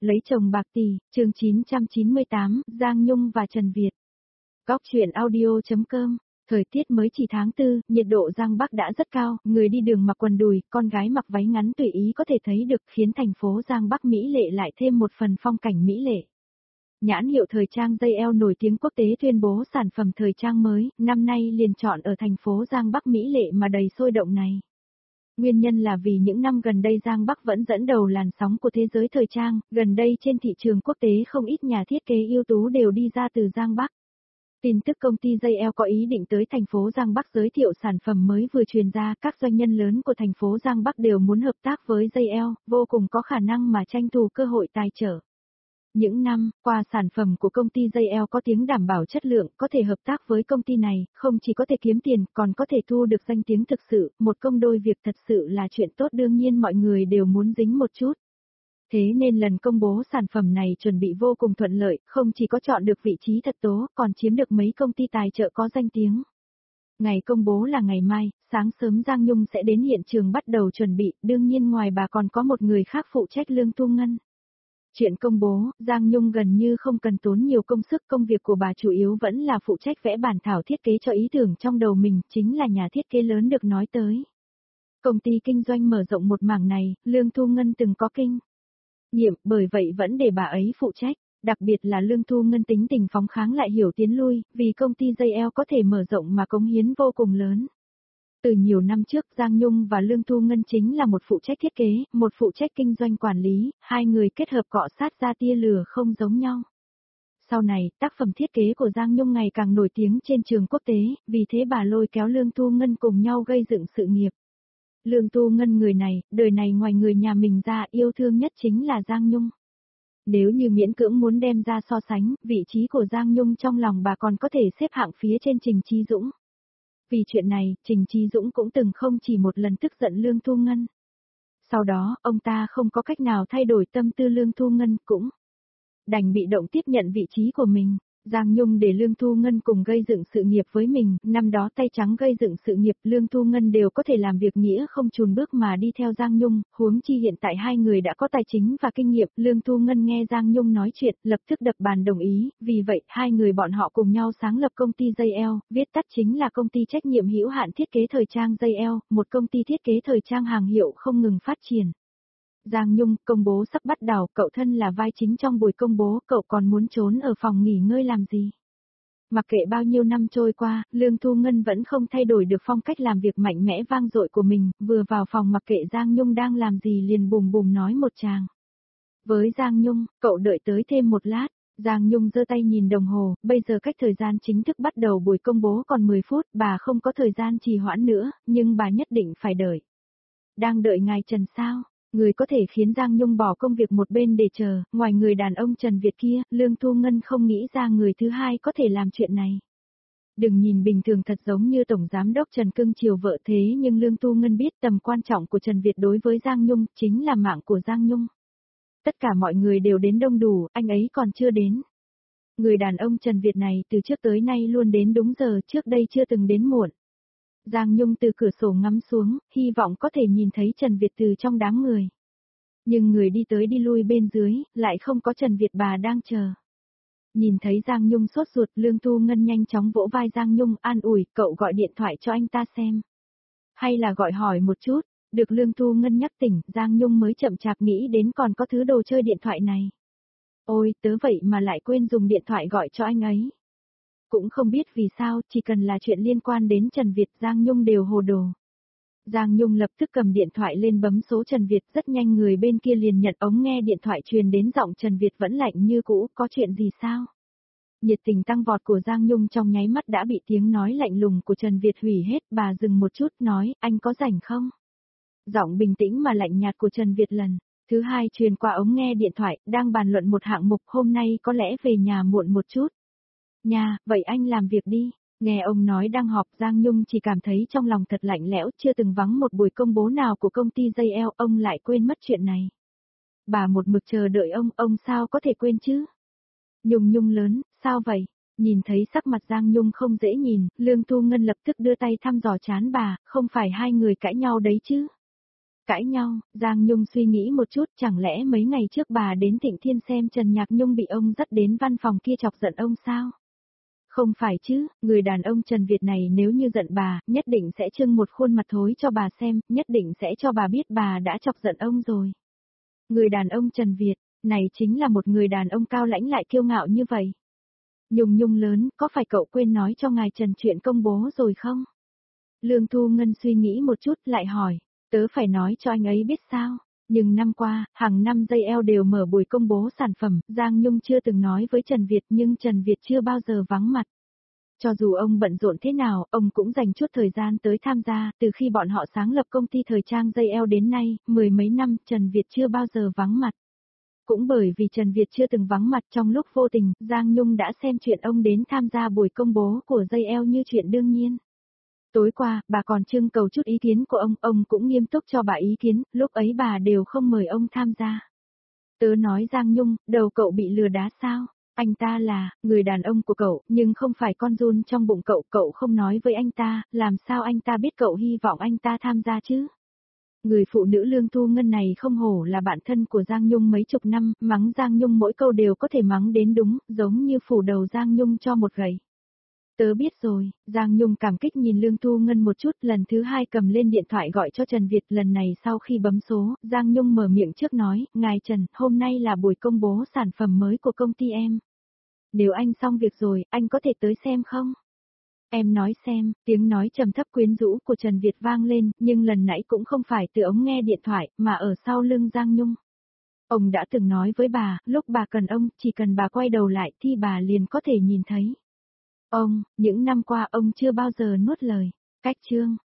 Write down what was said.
Lấy chồng bạc tỷ, chương 998, Giang Nhung và Trần Việt. Góc truyện audio.com. Thời tiết mới chỉ tháng 4, nhiệt độ Giang Bắc đã rất cao, người đi đường mặc quần đùi, con gái mặc váy ngắn tùy ý có thể thấy được, khiến thành phố Giang Bắc mỹ lệ lại thêm một phần phong cảnh mỹ lệ. Nhãn hiệu thời trang dây eo nổi tiếng quốc tế tuyên bố sản phẩm thời trang mới, năm nay liền chọn ở thành phố Giang Bắc mỹ lệ mà đầy sôi động này. Nguyên nhân là vì những năm gần đây Giang Bắc vẫn dẫn đầu làn sóng của thế giới thời trang, gần đây trên thị trường quốc tế không ít nhà thiết kế ưu tú đều đi ra từ Giang Bắc. Tin tức công ty dây eo có ý định tới thành phố Giang Bắc giới thiệu sản phẩm mới vừa truyền ra, các doanh nhân lớn của thành phố Giang Bắc đều muốn hợp tác với dây eo, vô cùng có khả năng mà tranh thủ cơ hội tài trợ. Những năm qua sản phẩm của công ty dây eo có tiếng đảm bảo chất lượng, có thể hợp tác với công ty này, không chỉ có thể kiếm tiền, còn có thể thu được danh tiếng thực sự, một công đôi việc thật sự là chuyện tốt, đương nhiên mọi người đều muốn dính một chút. Thế nên lần công bố sản phẩm này chuẩn bị vô cùng thuận lợi, không chỉ có chọn được vị trí thật tố, còn chiếm được mấy công ty tài trợ có danh tiếng. Ngày công bố là ngày mai, sáng sớm Giang Nhung sẽ đến hiện trường bắt đầu chuẩn bị, đương nhiên ngoài bà còn có một người khác phụ trách Lương Thu Ngân. Chuyện công bố, Giang Nhung gần như không cần tốn nhiều công sức, công việc của bà chủ yếu vẫn là phụ trách vẽ bản thảo thiết kế cho ý tưởng trong đầu mình, chính là nhà thiết kế lớn được nói tới. Công ty kinh doanh mở rộng một mảng này, Lương Thu Ngân từng có kinh nghiệm, bởi vậy vẫn để bà ấy phụ trách, đặc biệt là Lương Thu Ngân tính tình phóng kháng lại hiểu tiến lui, vì công ty dây eo có thể mở rộng mà cống hiến vô cùng lớn. Từ nhiều năm trước Giang Nhung và Lương Thu Ngân chính là một phụ trách thiết kế, một phụ trách kinh doanh quản lý, hai người kết hợp cọ sát ra tia lửa không giống nhau. Sau này, tác phẩm thiết kế của Giang Nhung ngày càng nổi tiếng trên trường quốc tế, vì thế bà lôi kéo Lương Thu Ngân cùng nhau gây dựng sự nghiệp. Lương Thu Ngân người này, đời này ngoài người nhà mình ra yêu thương nhất chính là Giang Nhung. Nếu như miễn cưỡng muốn đem ra so sánh, vị trí của Giang Nhung trong lòng bà còn có thể xếp hạng phía trên Trình Chí Dũng. Vì chuyện này, Trình Chí Dũng cũng từng không chỉ một lần tức giận Lương Thu Ngân. Sau đó, ông ta không có cách nào thay đổi tâm tư Lương Thu Ngân, cũng đành bị động tiếp nhận vị trí của mình. Giang Nhung để Lương Thu Ngân cùng gây dựng sự nghiệp với mình, năm đó tay trắng gây dựng sự nghiệp, Lương Thu Ngân đều có thể làm việc nghĩa không chùn bước mà đi theo Giang Nhung, huống chi hiện tại hai người đã có tài chính và kinh nghiệm, Lương Thu Ngân nghe Giang Nhung nói chuyện, lập tức đập bàn đồng ý, vì vậy, hai người bọn họ cùng nhau sáng lập công ty dây eo, viết tắt chính là công ty trách nhiệm hữu hạn thiết kế thời trang dây eo, một công ty thiết kế thời trang hàng hiệu không ngừng phát triển. Giang Nhung, công bố sắp bắt đầu, cậu thân là vai chính trong buổi công bố, cậu còn muốn trốn ở phòng nghỉ ngơi làm gì? Mặc kệ bao nhiêu năm trôi qua, Lương Thu Ngân vẫn không thay đổi được phong cách làm việc mạnh mẽ vang dội của mình, vừa vào phòng mặc kệ Giang Nhung đang làm gì liền bùm bùm nói một tràng. Với Giang Nhung, cậu đợi tới thêm một lát, Giang Nhung giơ tay nhìn đồng hồ, bây giờ cách thời gian chính thức bắt đầu buổi công bố còn 10 phút, bà không có thời gian trì hoãn nữa, nhưng bà nhất định phải đợi. Đang đợi ngài Trần sao? Người có thể khiến Giang Nhung bỏ công việc một bên để chờ, ngoài người đàn ông Trần Việt kia, Lương Thu Ngân không nghĩ ra người thứ hai có thể làm chuyện này. Đừng nhìn bình thường thật giống như Tổng Giám đốc Trần cưng chiều vợ thế nhưng Lương Thu Ngân biết tầm quan trọng của Trần Việt đối với Giang Nhung, chính là mạng của Giang Nhung. Tất cả mọi người đều đến đông đủ, anh ấy còn chưa đến. Người đàn ông Trần Việt này từ trước tới nay luôn đến đúng giờ, trước đây chưa từng đến muộn. Giang Nhung từ cửa sổ ngắm xuống, hy vọng có thể nhìn thấy Trần Việt từ trong đám người. Nhưng người đi tới đi lui bên dưới, lại không có Trần Việt, bà đang chờ. Nhìn thấy Giang Nhung sốt ruột, Lương Thu Ngân nhanh chóng vỗ vai Giang Nhung, an ủi, cậu gọi điện thoại cho anh ta xem. Hay là gọi hỏi một chút, được Lương Thu Ngân nhắc tỉnh, Giang Nhung mới chậm chạp nghĩ đến còn có thứ đồ chơi điện thoại này. Ôi, tớ vậy mà lại quên dùng điện thoại gọi cho anh ấy. Cũng không biết vì sao, chỉ cần là chuyện liên quan đến Trần Việt, Giang Nhung đều hồ đồ. Giang Nhung lập tức cầm điện thoại lên bấm số Trần Việt, rất nhanh người bên kia liền nhận ống nghe điện thoại truyền đến giọng Trần Việt vẫn lạnh như cũ, có chuyện gì sao? Nhiệt tình tăng vọt của Giang Nhung trong nháy mắt đã bị tiếng nói lạnh lùng của Trần Việt hủy hết, bà dừng một chút nói, anh có rảnh không? Giọng bình tĩnh mà lạnh nhạt của Trần Việt lần thứ hai truyền qua ống nghe điện thoại, đang bàn luận một hạng mục, hôm nay có lẽ về nhà muộn một chút. Nhà, vậy anh làm việc đi. Nghe ông nói đang họp, Giang Nhung chỉ cảm thấy trong lòng thật lạnh lẽo, chưa từng vắng một buổi công bố nào của công ty dây eo, ông lại quên mất chuyện này. Bà một mực chờ đợi ông sao có thể quên chứ? Nhung Nhung lớn, sao vậy? Nhìn thấy sắc mặt Giang Nhung không dễ nhìn, Lương Thu Ngân lập tức đưa tay thăm dò trán bà, không phải hai người cãi nhau đấy chứ? Cãi nhau, Giang Nhung suy nghĩ một chút, chẳng lẽ mấy ngày trước bà đến Thịnh Thiên xem Trần Nhạc Nhung bị ông dắt đến văn phòng kia chọc giận ông sao? Không phải chứ, người đàn ông Trần Việt này nếu như giận bà, nhất định sẽ trưng một khuôn mặt thối cho bà xem, nhất định sẽ cho bà biết bà đã chọc giận ông rồi. Người đàn ông Trần Việt, này chính là một người đàn ông cao lãnh lại kiêu ngạo như vậy. Nhung Nhung lớn, có phải cậu quên nói cho ngài Trần chuyện công bố rồi không? Lương Thu Ngân suy nghĩ một chút lại hỏi, tớ phải nói cho anh ấy biết sao? Nhưng năm qua, hàng năm JL đều mở buổi công bố sản phẩm, Giang Nhung chưa từng nói với Trần Việt nhưng Trần Việt chưa bao giờ vắng mặt. Cho dù ông bận rộn thế nào, ông cũng dành chút thời gian tới tham gia, từ khi bọn họ sáng lập công ty thời trang JL đến nay, mười mấy năm, Trần Việt chưa bao giờ vắng mặt. Cũng bởi vì Trần Việt chưa từng vắng mặt trong lúc vô tình, Giang Nhung đã xem chuyện ông đến tham gia buổi công bố của JL như chuyện đương nhiên. Tối qua, bà còn trưng cầu chút ý kiến của ông cũng nghiêm túc cho bà ý kiến, lúc ấy bà đều không mời ông tham gia. Tớ nói Giang Nhung, đầu cậu bị lừa đá sao? Anh ta là, người đàn ông của cậu, nhưng không phải con giun trong bụng cậu không nói với anh ta, làm sao anh ta biết cậu hy vọng anh ta tham gia chứ? Người phụ nữ Lương Thu Ngân này không hổ là bạn thân của Giang Nhung mấy chục năm, mắng Giang Nhung mỗi câu đều có thể mắng đến đúng, giống như phủ đầu Giang Nhung cho một gậy. Tớ biết rồi, Giang Nhung cảm kích nhìn Lương Thu Ngân một chút, lần thứ hai cầm lên điện thoại gọi cho Trần Việt, lần này sau khi bấm số, Giang Nhung mở miệng trước nói, ngài Trần, hôm nay là buổi công bố sản phẩm mới của công ty em. Nếu anh xong việc rồi, anh có thể tới xem không? Em nói xem, tiếng nói trầm thấp quyến rũ của Trần Việt vang lên, nhưng lần nãy cũng không phải từ ống nghe điện thoại, mà ở sau lưng Giang Nhung. Ông đã từng nói với bà, lúc bà cần ông, chỉ cần bà quay đầu lại thì bà liền có thể nhìn thấy. Những năm qua ông chưa bao giờ nuốt lời. Cách chương.